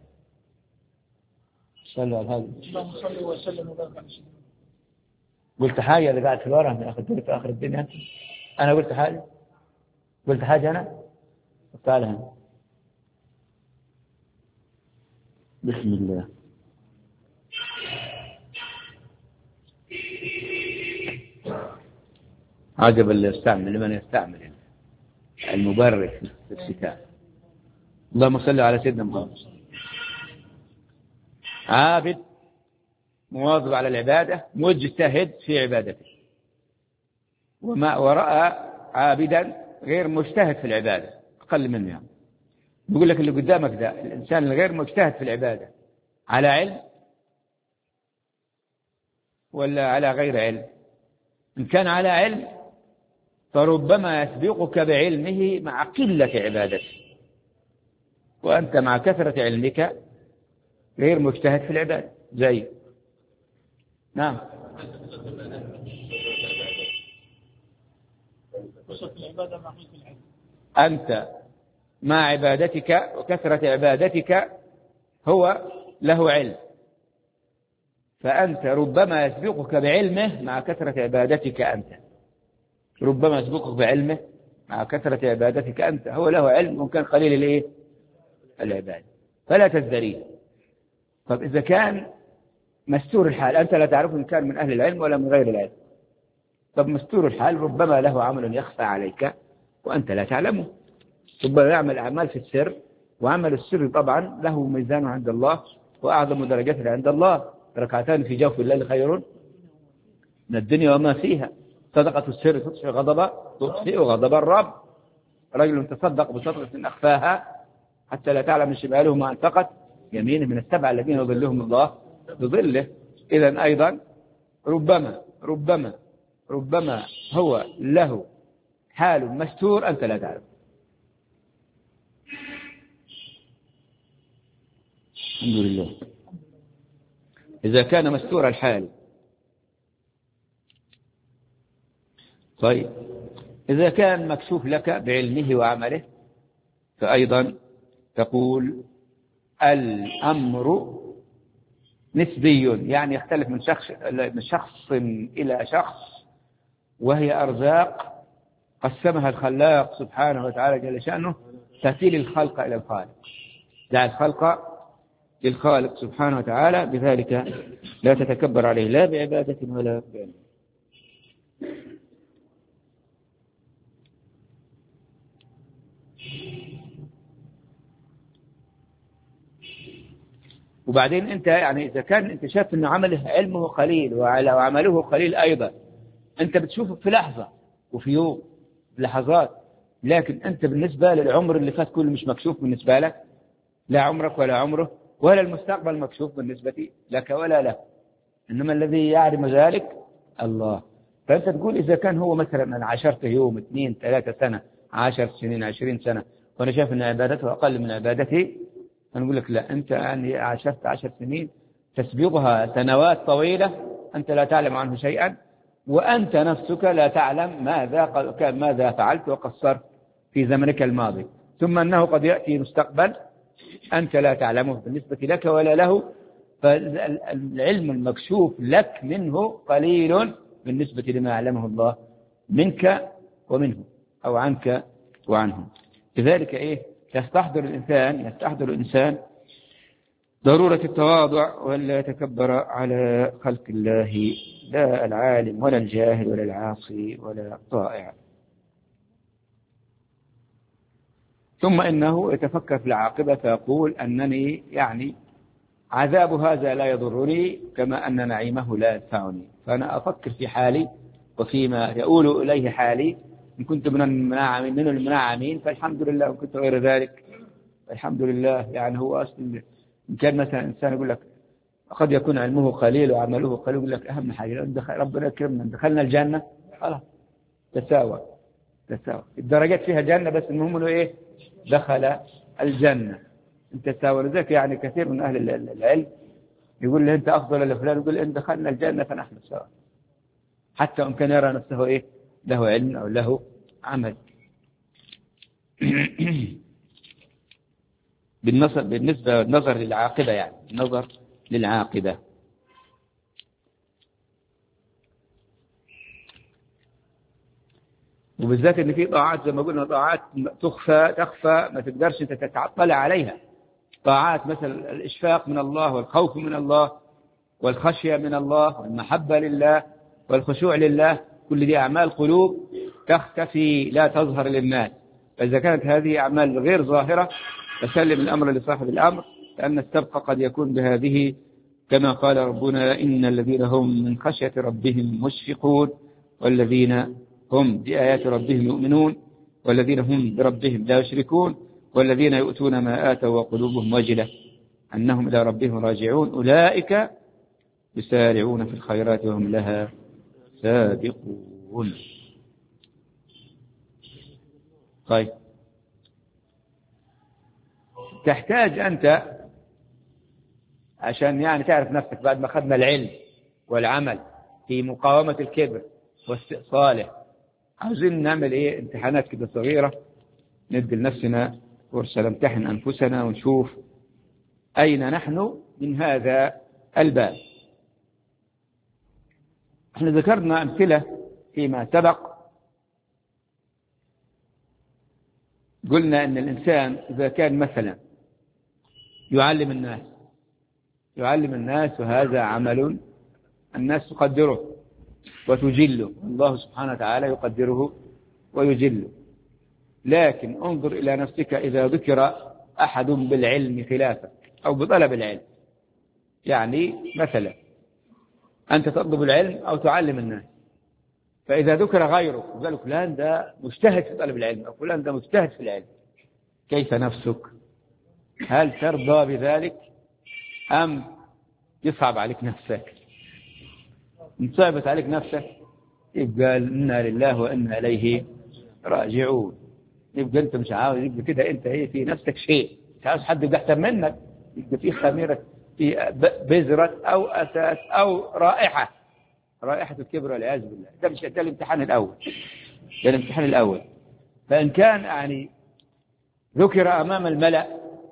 صلى الله عليه وسلم. قلت حاجة اللي قاعد في الورقة من أخذت في آخر الدنيا. أنا قلت حاجة أنا تعالى بسم الله. عجب اللي يستعمل لمن يستعمل المبرر في الكتاب. اللهم صل على سيدنا محمد. عابد مواظب على العبادة مجتهد في عبادته، وما ورأى عابدا غير مجتهد في العبادة أقل منه. يعني بيقول لك اللي قدامك ده الإنسان الغير مجتهد في العبادة على علم ولا على غير علم؟ إن كان على علم فربما يسبقك بعلمه مع قلة عبادته، وأنت مع كثرة علمك غير مجتهد في العبادة. زي نعم أنت مع عبادتك وكثرة عبادتك هو له علم، فأنت ربما يسبقك بعلمه مع كثرة عبادتك أنت. ربما يسبقك بعلمه مع كثرة عبادتك أنت. هو له علم وكان قليل الإيه العبادة، فلا تزدريه. طب إذا كان مستور الحال أنت لا تعرف إن كان من أهل العلم ولا من غير العلم. طب مستور الحال ربما له عمل يخفى عليك وأنت لا تعلمه. ربما يعمل أعمال في السر، وعمل السر طبعا له ميزان عند الله وأعظم درجات عند الله. ركعتان في جوف الليل خير من الدنيا وما فيها. صدقة السر تطفئ غضب الرب. رجل تصدق بصدقة أخفاها حتى لا تعلم شماله ما أنفقت يمينه من السبع الذين يظلهم الله بظله. إذا أيضا ربما هو له حال مستور أنت لا تعلم. الحمد لله. إذا كان مستور الحال. طيب إذا كان مكشوف لك بعلمه وعمله فأيضا تقول الأمر نسبي، يعني يختلف من شخص إلى شخص، وهي أرزاق قسمها الخلاق سبحانه وتعالى جل شأنه، تأتي الخلق إلى الخالق، دع الخلق للخالق سبحانه وتعالى، بذلك لا تتكبر عليه لا بعبادة ولا بعلم. وبعدين أنت يعني إذا كان أنت شايف أن عمله علمه قليل وعمله قليل أيضا، أنت بتشوفه في لحظة وفي يوم، في لحظات، لكن أنت بالنسبة للعمر اللي فات كله مش مكشوف بالنسبة لك، لا عمرك ولا عمره ولا المستقبل مكشوف بالنسبة لك ولا له، إنما الذي يعلم ذلك الله. فأنت تقول إذا كان هو مثلا أنا عاشرته يوم 2 3 سنة 10 سنين 20 سنة وأنا شايف أن عبادته أقل من عبادتي، أنا أقول لك لا، أنت يعني عاشرت 10 سنين تسبقها سنوات طويلة أنت لا تعلم عنه شيئا، وأنت نفسك لا تعلم ماذا فعلت وقصرت في زمنك الماضي، ثم أنه قد يأتي مستقبل أنت لا تعلمه بالنسبة لك ولا له، فالعلم المكشوف لك منه قليل بالنسبة لما يعلمه الله منك ومنه أو عنك وعنه. لذلك يستحضر الإنسان ضرورة التواضع ولا يتكبر على خلق الله، لا العالم ولا الجاهل ولا العاصي ولا الطائع. ثم إنه يتفكر في العاقبة فيقول أنني يعني عذاب هذا لا يضرني كما أن نعيمه لا ينفعني، فأنا أفكر في حالي وفيما يؤول إليه حالي، إن كنت من المنعمين فالحمد لله، وإن كنت غير ذلك الحمد لله. يعني هو أصلا إن كان مثلا إنسان يقول لك قد يكون علمه قليل وعمله قليل، يقول لك أهم حاجة ربنا يكرمنا دخلنا الجنة خلاص تساوى الدرجات فيها جنة، بس المهم إنه دخل الجنة انت تساوى. لذلك يعني كثير من أهل العلم يقول له أنت أفضل لفلان، يقول إن دخلنا الجنة فنحن سواء، حتى إن كان يرى نفسه له علم أو له عمل. بالنسبة للنظر للعاقبة، يعني النظر للعاقبة. وبالذات ان في طاعات زي ما قلنا طاعات تخفى ما تقدرش انت تتطلع عليها، طاعات مثل الإشفاق من الله والخوف من الله والخشية من الله والمحبة لله والخشوع لله، كل دي أعمال قلوب تختفي لا تظهر للناس. فإذا كانت هذه أعمال غير ظاهرة فسلم الأمر لصاحب الأمر، لأن السبق قد يكون بهذه، كما قال ربنا إن الذين هم من خشية ربهم مشفقون والذين هم بآيات ربهم يؤمنون والذين هم بربهم لا يشركون والذين يؤتون ما آتوا وقلوبهم وجلة أنهم إلى ربهم راجعون أولئك يسارعون في الخيرات وهم لها سابقون. طيب، تحتاج أنت عشان يعني تعرف نفسك بعد ما أخذنا العلم والعمل في مقاومة الكبر واستئصاله، عاوزين نعمل امتحانات كده صغيرة ندي لنفسنا فرصة نمتحن أنفسنا ونشوف أين نحن من هذا الباب. احنا ذكرنا أمثلة فيما سبق، قلنا أن الإنسان إذا كان مثلا يعلم الناس وهذا عمل الناس تقدره وتجله، الله سبحانه وتعالى يقدره ويجله، لكن انظر إلى نفسك إذا ذكر أحد بالعلم خلافك أو بطلب العلم، يعني مثلا أنت تطلب العلم أو تعلم الناس، فإذا ذكر غيرك وقالوا فلان ده مجتهد في طلب العلم أو فلان ده مجتهد في العلم، كيف نفسك؟ هل ترضى بذلك أم يصعب عليك نفسك؟ إن صعبت عليك نفسك يبقى إنا لله وإنا إليه راجعون، يبقى أنت مش عاوز، يبقى كده أنت في نفسك شيء مش عاوز حد يبقى أحسن منك، يبقى في خميرة في بذرة أو أساس أو رائحة الكبر والعياذ بالله. ده مش ده الامتحان الأول. ده الامتحان الأول. فإن كان يعني ذكر أمام الملأ،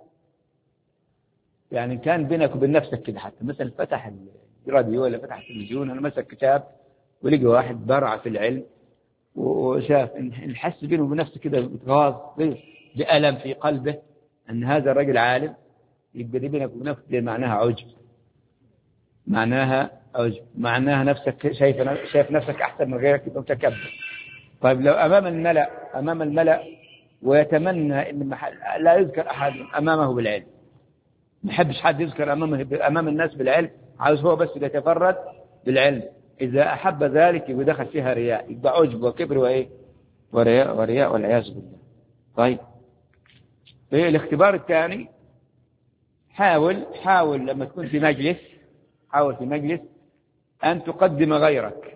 يعني كان بينك وبين نفسك كده، حتى مثلا فتح الراديو ولا فتح التلفزيون، أنا مسك كتاب ولقى واحد برع في العلم وشاف إن حس بينه وبين نفسه كده بتغاظ بألم في قلبه أن هذا الرجل عالم، يبقى دي بينك وبين نفسك دي معناها عجب، معناها عجب، معناها نفسك شايف نفسك أحسن من غيرك، يبقى متكبر. طيب لو أمام الملأ ويتمنى أن لا يذكر أحد أمامه بالعلم، ما يحبش حد يذكر أمام الناس بالعلم، عاوز هو بس يتفرد بالعلم، إذا أحب ذلك يبقى دخل فيها رياء، يبقى عجب وكبر وإيه ورياء والعياذ بالله. طيب في الاختبار الثاني، حاول لما تكون في مجلس، حاول في مجلس أن تقدم غيرك.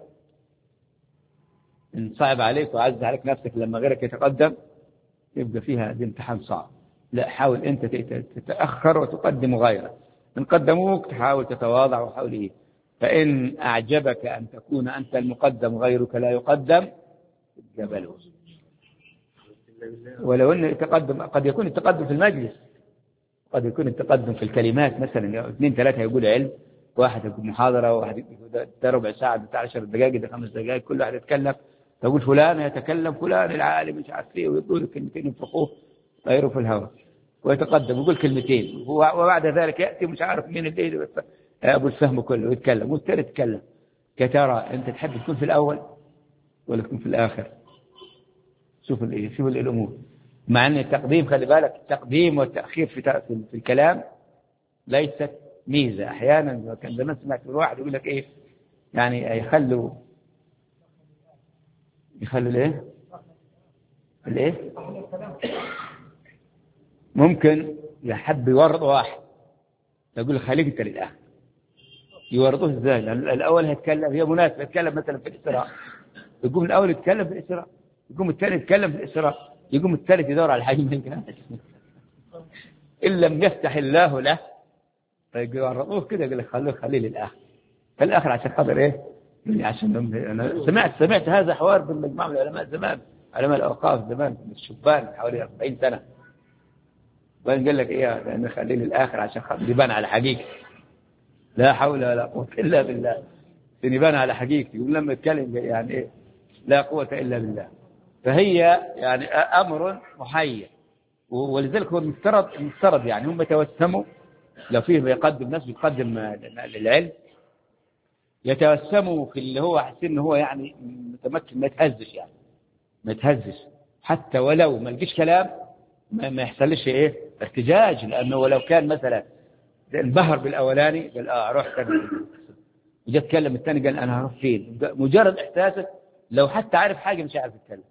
إن صعب عليك وعز عليك نفسك لما غيرك يتقدم، يبقى فيها دي امتحان صعب. لا، حاول أنت تتأخر وتقدم غيرك. إن قدموك تحاول تتواضع وحاول فإن أعجبك أن تكون أنت المقدم غيرك لا يقدم، جبله. ولو أن التقدم قد يكون التقدم في المجلس، قد يكون التقدم في الكلمات، مثلا 2 3 يقول علم، واحد يقول محاضرة، واحد ده ربع ساعة، ده 10 دقائق، ده 5 دقائق، كل واحد يتكلم، تقول فلان يتكلم، فلان العالم مش عارف ايه، ويقول كلمتين ينفخوه طيروا في الهواء، ويتقدم ويقول كلمتين، وبعد ذلك يأتي مش عارف مين اللي أبو الفهم كله يتكلم، والثاني يتكلم. كترى أنت تحب تكون في الأول ولا تكون في الآخر؟ شوف الأمور. مع أن التقديم، خلي بالك، التقديم والتأخير في الكلام ليست ميزة. أحيانا كان زمان سمعت الواحد يقول لك إيه، يعني يخلوا الإيه ممكن يحب يورط واحد، يقول خليك أنت للآخر. يورطوه إزاي؟ الأول هيتكلم، هي مناسبة يتكلم مثلا في الإسراء، يقوم الأول يتكلم في الإسراء، يقوم الثاني يتكلم في الإسراء، يقوم الثالث يدور على حاجة من كده إن لم يفتح الله له، فيورطوه كده، يقول لك خليه للآخر. فالآخر عشان خاطر إيه؟ يعني عشان أنا سمعت هذا حوار بالمجموعة من العلماء زمان، علماء الأوقاف زمان، الشبان حوالي 40 سنة، وين قال لك إيه؟ لأن خليه للآخر عشان خاطر يبان على حقيقة. لا حول ولا قوة إلا بالله، يبان على حقيقة. يقول لما يتكلم يعني إيه؟ لا قوة إلا بالله. فهي يعني أمر محير، ولذلك هو المفترض يعني هم يتوسموا، لو فيه بيقدم ناس بيقدم للعلم، يتوسموا في اللي هو حسين إنه هو يعني متمكن، ما يتهزش، يعني ما يتهزش، حتى ولو ما لقيش كلام ما يحصلش إيه ارتجاج، لأنه ولو كان مثلا انبهر بالأولاني قال أروح كذا، وجاء اتكلم الثاني قال أنا هروح فين، مجرد إحساسه، لو حتى عارف حاجة مش عارف يتكلم.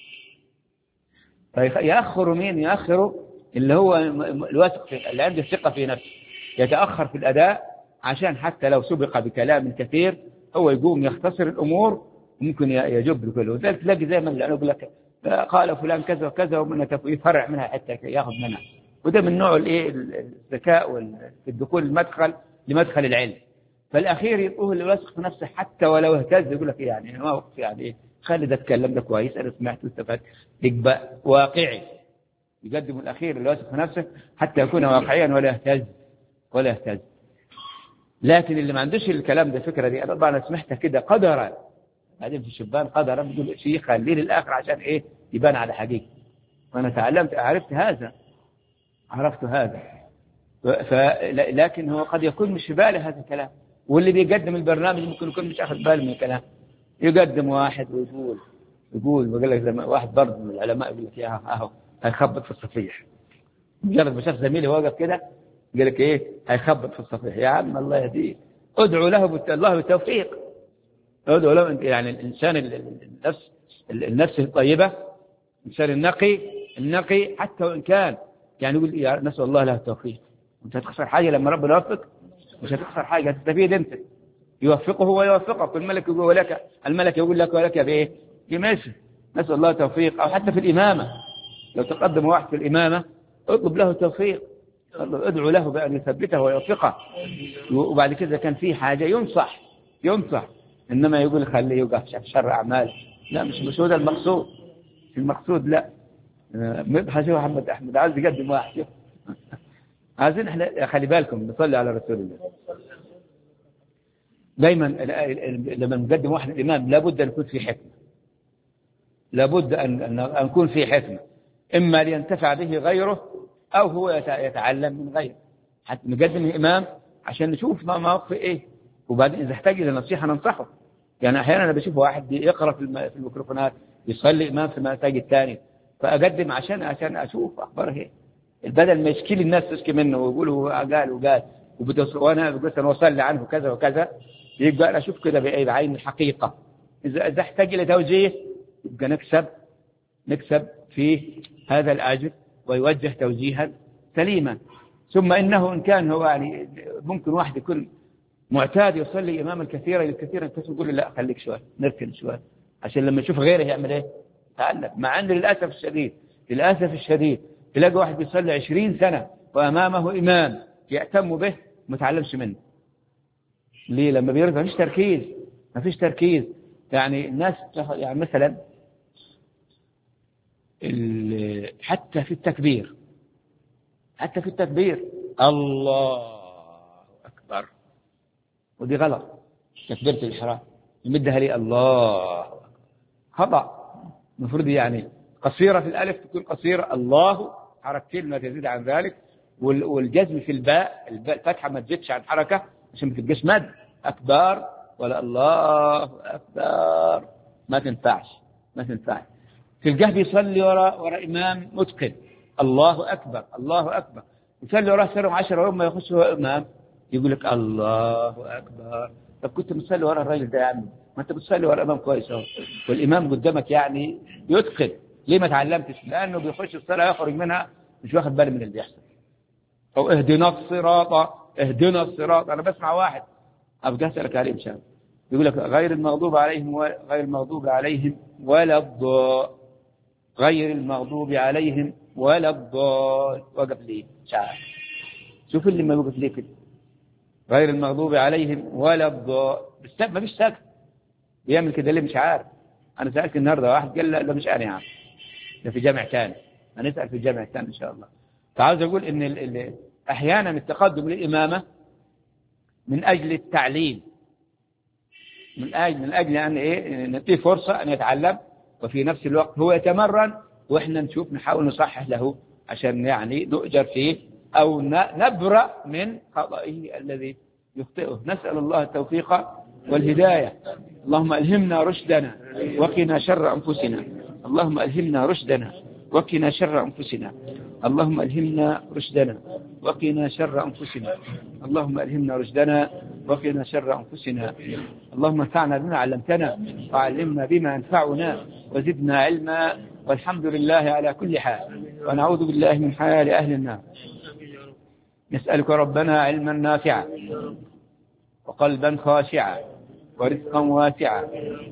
فيأخر مين؟ يأخر اللي هو الواثق اللي عنده ثقة في نفسه، يتأخر في الأداء عشان حتى لو سبق بكلام كثير هو يقوم يختصر الأمور، ممكن يجب لكله. وذلك تلاقي زي ما يقول لك قال فلان كذا وكذا، ومن يفرع منها حتى ياخذ منها. وده من نوع الايه الذكاء والدخول لمدخل العلم. فالأخير يقول اللي واثق في نفسه حتى ولو اهتز، يقول لك يعني ما وقف، يعني ايه، خلي ده اتكلم ده كويس، انا سمعت واستفدت، يبقى واقعي. يقدم الأخير اللي واثق في نفسه حتى يكون واقعيا ولا يهتز. لكن اللي ما عندوش الكلام ده، الفكرة دي، أنا طبعا سمعتها كده قدرا، بعدين في الشبان قدرا بيقول شيء خليه للآخر عشان إيه يبان على حقيقة. وأنا عرفت هذا. لكن هو قد يكون مش في باله هذا الكلام، واللي بيقدم البرنامج ممكن يكون مش أخذ باله من الكلام. يقدم واحد ويقول وقال لك زي واحد برضه من العلماء يقول لك يا أهو هيخبط في الصفيح، مجرد ما شاف زميلي واقف كده قال لك ايه هيخبط في الصفيح. يا عم الله يهديه، ادعو له الله بالتوفيق، ادعو له. يعني الانسان النفس الطيبه، الانسان النقي حتى وان كان يعني يقول يا نسال الله له التوفيق. انت هتخسر حاجه لما ربنا يوفق؟ مش هتخسر حاجه، هتستفيد انت. يوفقه ويوفقك، الملك يقول لك، الملك يقول لك ولك بايه؟ بمشي. نسال الله التوفيق. او حتى في الامامه، لو تقدم واحد في الامامه اطلب له التوفيق، ادعو له بأن يثبته ويوفقه. وبعد كده كان في حاجة ينصح، إنما يقول خليه يوقف شر أعمال لا مش هو ده المقصود. المقصود لا مبحث محمد أحمد عايز يقدم واحد. عايزين احنا خلي بالكم نصلي على رسول الله. دايما لما نقدم واحد الإمام لابد أن يكون في حكمة، لابد أن يكون في حكمة، إما لينتفع به غيره أو هو يتعلم من غيره. حتى نقدم الإمام عشان نشوف ما موقف إيه، وبعدين إذا احتاج إلى نصيحة ننصحه. يعني أحيانا أنا بشوف واحد يقرأ في الميكروفونات يصلي إمام في المساجد الثاني، فأقدم عشان أشوف أخباره إيه، بدل ما يشكي الناس تشكي منه ويقولوا قال وقال وأنا قلت أنا أصلي عنه كذا وكذا، يبقى أنا أشوف كده بعين الحقيقة. إذا احتاج إلى توجيه يبقى نكسب في هذا الأجر ويوجه توجيها سليما. ثم إنه إن كان هو يعني ممكن واحد يكون معتاد يصلي إمام الكثير يقول له لا خليك شوي نركن شوي عشان لما يشوف غيره يعمل إيه يتعلم. مع أن للأسف الشديد تلاقي واحد بيصلي 20 سنة وأمامه إمام يأتم به ما تعلمش منه. ليه؟ لما بيرجع ما فيش تركيز. يعني الناس يعني مثلا حتى في التكبير الله أكبر، ودي غلط. تكبيرة الإحرام يمدها لي الله خطأ. المفروض يعني قصيرة في الألف تكون قصيرة، الله حركتين ما تزيد عن ذلك، والجزم في الباء الفتحة ما تزيدش عن حركة عشان ما تبقاش مد. أكبر ولا الله أكبر ما تنفعش. في الجهد يصلي وراء إمام متقن الله أكبر يصلي وراء سرهم 10 ويوم ما يخش هو إمام يقول لك الله أكبر. طب كنت بتصلي وراء الراجل ده يا عم، ما أنت بتصلي وراء إمام كويس أهو والإمام قدامك يعني يتقن. ليه ما تعلمتش؟ لأنه بيخش الصلاة يخرج منها مش واخد باله من اللي بيحصل. أو اهدنا الصراط. أنا بسمع واحد أبقى أسألك عليه إن شاء الله يقول لك غير المغضوب عليهم ولا الضال وقف ليه شعر. شوف اللي ما وقف ليه كده غير المغضوب عليهم ولا الضال ما فيش ساكت بيعمل كده ليه مش عارف. أنا سألت النهارده واحد قال لا مش أنا عارف، ده في جامع ثاني، هنسأل في الجامع الثاني إن شاء الله. فعاوز أقول إن أحيانا التقدم للإمامة من أجل التعليم، من أجل أن نعطيه فرصة أن يتعلم وفي نفس الوقت هو يتمرن وإحنا نحاول نصحح له عشان يعني نؤجر فيه أو نبرأ من خطئه الذي يخطئه. نسأل الله التوفيق والهداية. اللهم ألهمنا رشدنا وقنا شر أنفسنا. اللهم ألهمنا رشدنا وقنا شر أنفسنا. اللهم ألهمنا رشدنا وقنا شر أنفسنا. اللهم ألهمنا رشدنا وقنا شر أنفسنا. اللهم انفعنا بما علمتنا وعلمنا بما ينفعنا وزدنا علما، والحمد لله على كل حال، ونعوذ بالله من حال أهل النار. نسألك ربنا علما نافعا وقلبا خاشعا ورزقا واسعا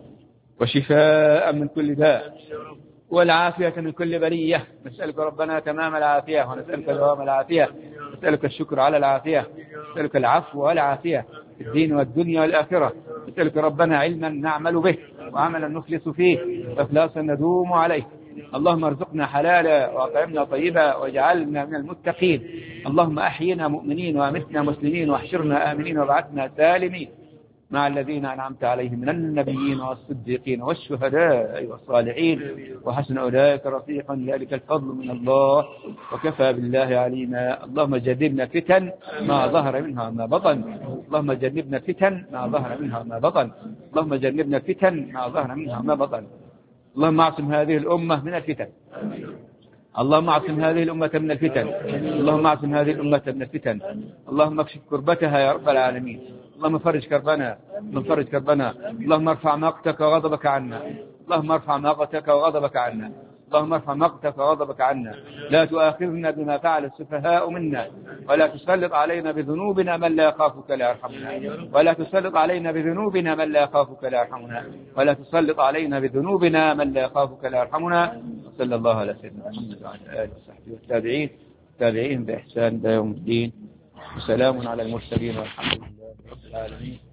وشفاء من كل داء والعافية من كل بلية. نسألك ربنا تمام العافية ونسألك دوام العافية. نسألك الشكر على العافية، نسألك العفو والعافية في الدين والدنيا والآخرة. نسألك ربنا علما نعمل به وعملا نخلص فيه وإخلاصا ندوم عليه. اللهم ارزقنا حلالا وأطعمنا طيبا واجعلنا من المتقين. اللهم أحينا مؤمنين وأمتنا مسلمين واحشرنا آمنين وابعثنا سالمين مع الذين أنعمت عليهم من النبيين والصديقين والشهداء والصالحين وحسن أولئك رفيقا. ذلك الفضل من الله وكفى بالله علينا. اللهم جنبنا فتن ما ظهر منها وما بطن. اللهم جنبنا فتن ما ظهر منها وما بطن. اللهم جنبنا فتن ما ظهر منها وما بطن. اللهم اعصم هذه الأمة من الفتن. اللهم اعصم هذه الأمة من الفتن. اللهم اعصم هذه الأمة من الفتن. اللهم اكشف كربتها يا رب العالمين. اللهم فرج كربنا. اللهم ارفع مقتك وغضبك عنا. لا تؤاخذنا بما فعل السفهاء منا ولا تسلط علينا بذنوبنا من لا يخافك لا يرحمنا. ولا تسلط علينا بذنوبنا من لا يخافك لا يرحمنا. صلى الله على سيدنا محمد وعلى آله وصحبه والتابعين بإحسان إلى يوم الدين. وسلام على المرسلين والحمد لله رب العالمين.